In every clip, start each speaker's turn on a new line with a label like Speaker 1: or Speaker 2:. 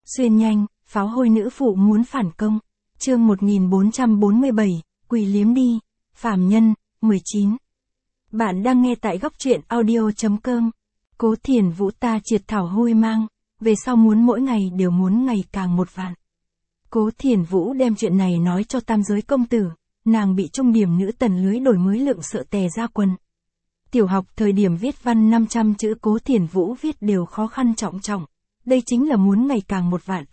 Speaker 1: Xuyên nhanh, pháo hôi nữ phụ muốn phản công. Chương 1447, quỳ liếm đi. Phàm nhân, 19. Bạn đang nghe tại góc truyện audio.com. Cố Thiền Vũ ta triệt thảo hôi mang, về sau muốn mỗi ngày đều muốn ngày càng một vạn. Cố Thiền Vũ đem chuyện này nói cho tam giới công tử, nàng bị trung điểm nữ tần lưới đổi mới lượng sợ tè ra quần. Tiểu học thời điểm viết văn 500 chữ Cố Thiền Vũ viết đều khó khăn trọng trọng. Đây chính là muốn ngày càng một vạn.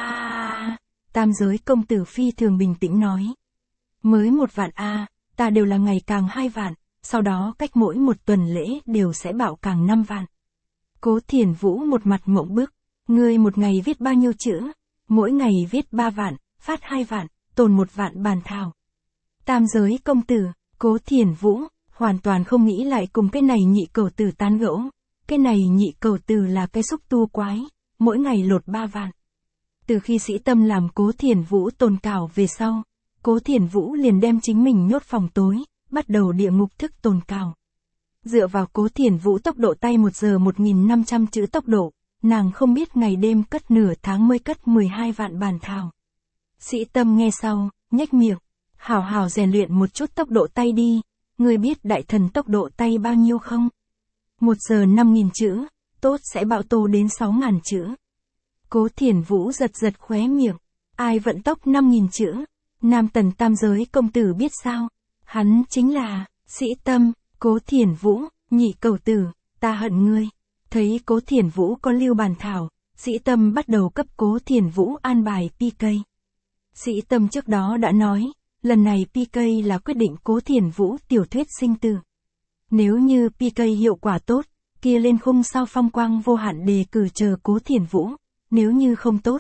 Speaker 1: Tam giới công tử phi thường bình tĩnh nói. Mới một vạn ta đều là ngày càng 2 vạn, sau đó cách mỗi một tuần lễ đều sẽ bạo càng 5 vạn. Cố Thiền Vũ một mặt mộng bức, ngươi một ngày viết bao nhiêu chữ? Mỗi ngày viết 3 vạn, phát 2 vạn, tồn 1 vạn bàn thảo. Tam giới công tử, Cố Thiền Vũ, hoàn toàn không nghĩ lại cùng cái này nhị cẩu tử tán gẫu. Cái này nhị cẩu tử là cái xúc tu quái, mỗi ngày lột 3 vạn. Từ khi Sĩ Tâm làm Cố Thiền Vũ tồn cảo về sau, Cố Thiền Vũ liền đem chính mình nhốt phòng tối, bắt đầu địa ngục thức tồn cảo. Dựa vào Cố Thiền Vũ tốc độ tay 1 giờ 1.500 chữ tốc độ, nàng không biết ngày đêm cất nửa tháng mới cất 12 vạn bản thảo. Sĩ Tâm nghe sau, nhếch miệng, hảo hảo rèn luyện một chút tốc độ tay đi, ngươi biết đại thần tốc độ tay bao nhiêu không? 1 giờ 5.000 chữ, tốt sẽ bạo tô đến 6.000 chữ. Cố Thiền Vũ giật giật khóe miệng, ai vận tốc 5.000 chữ? Nam tần tam giới công tử biết sao? Hắn chính là Sĩ Tâm. Cố Thiền Vũ, nhị cẩu tử, ta hận ngươi. Thấy Cố Thiền Vũ có lưu bàn thảo, Sĩ Tâm bắt đầu cấp Cố Thiền Vũ an bài PK. Sĩ Tâm trước đó đã nói, lần này PK là quyết định Cố Thiền Vũ tiểu thuyết sinh tử. Nếu như PK hiệu quả tốt, kia lên khung sao phong quang vô hạn đề cử chờ Cố Thiền Vũ. Nếu như không tốt,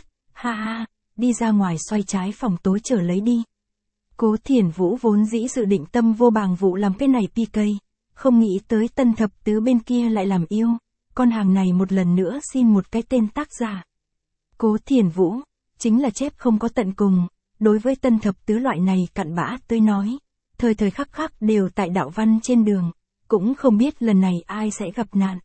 Speaker 1: đi ra ngoài xoay trái phòng tối chờ lấy đi. Cố Thiền Vũ vốn dĩ dự định tâm vô bàng vụ làm cái này PK, không nghĩ tới Tân Thập Tứ bên kia lại làm yêu, con hàng này một lần nữa xin một cái tên tác giả. Cố Thiền Vũ, chính là chép không có tận cùng, đối với Tân Thập Tứ loại này cặn bã tôi nói, thời thời khắc khắc đều tại đạo văn trên đường, cũng không biết lần này ai sẽ gặp nạn.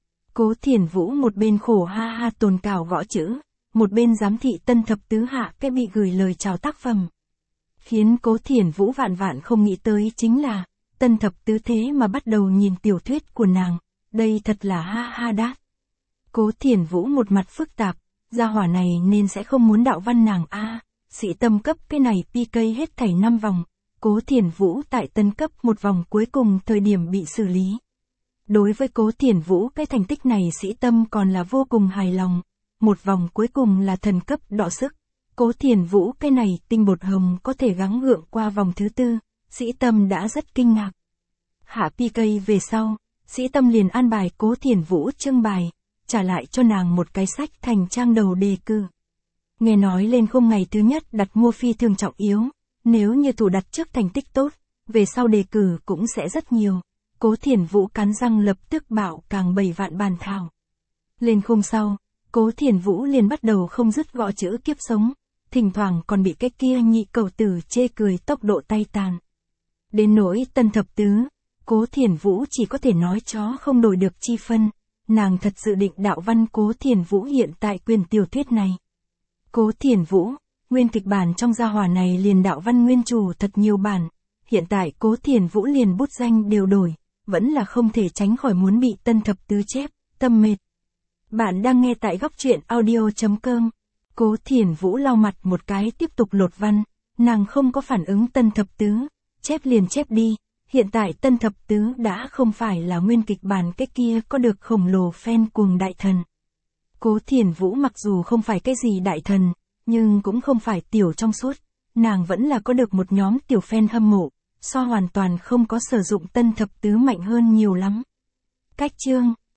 Speaker 1: Cố Thiền Vũ một bên khổ tồn cảo gõ chữ, một bên giám thị Tân Thập Tứ hạ cái bị gửi lời chào tác phẩm. Khiến Cố Thiền Vũ vạn vạn không nghĩ tới chính là, Tân Thập Tứ thế mà bắt đầu nhìn tiểu thuyết của nàng, đây thật là đát. Cố Thiền Vũ một mặt phức tạp, gia hỏa này nên sẽ không muốn đạo văn nàng Sĩ Tâm cấp cái này PK hết thảy 5 vòng, Cố Thiền Vũ tại tân cấp một vòng cuối cùng thời điểm bị xử lý. Đối với Cố Thiền Vũ cái thành tích này Sĩ Tâm còn là vô cùng hài lòng, một vòng cuối cùng là thần cấp đọ sức. Cố Thiền Vũ cái này tinh bột hồng có thể gắng gượng qua vòng thứ 4, Sĩ Tâm đã rất kinh ngạc. Hạ PK về sau, Sĩ Tâm liền an bài Cố Thiền Vũ trưng bài, trả lại cho nàng một cái sách thành trang đầu đề cử. Nghe nói lên khung ngày thứ nhất đặt mua phi thường trọng yếu, nếu như thủ đặt trước thành tích tốt, về sau đề cử cũng sẽ rất nhiều. Cố Thiền Vũ cắn răng lập tức bạo càng 7 vạn bàn thảo. Lên khung sau, Cố Thiền Vũ liền bắt đầu không dứt gõ chữ kiếp sống, thỉnh thoảng còn bị cái kia nhị cẩu tử chê cười tốc độ tay tàn. Đến nỗi Tân Thập Tứ, Cố Thiền Vũ chỉ có thể nói chó không đổi được chi phân, nàng thật dự định đạo văn Cố Thiền Vũ hiện tại quyền tiểu thuyết này. Cố Thiền Vũ, nguyên kịch bản trong gia hỏa này liền đạo văn nguyên chủ thật nhiều bản, hiện tại Cố Thiền Vũ liền bút danh đều đổi, vẫn là không thể tránh khỏi muốn bị Tân Thập Tứ chép, tâm mệt. Bạn đang nghe tại góc truyện audio.com. Cố Thiền Vũ lau mặt một cái tiếp tục lột văn, nàng không có phản ứng Tân Thập Tứ, chép liền chép đi, hiện tại Tân Thập Tứ đã không phải là nguyên kịch bản cái kia có được khổng lồ fan cuồng đại thần. Cố Thiền Vũ mặc dù không phải cái gì đại thần, nhưng cũng không phải tiểu trong suốt, nàng vẫn là có được một nhóm tiểu fan hâm mộ, so hoàn toàn không có sử dụng Tân Thập Tứ mạnh hơn nhiều lắm. Cách chương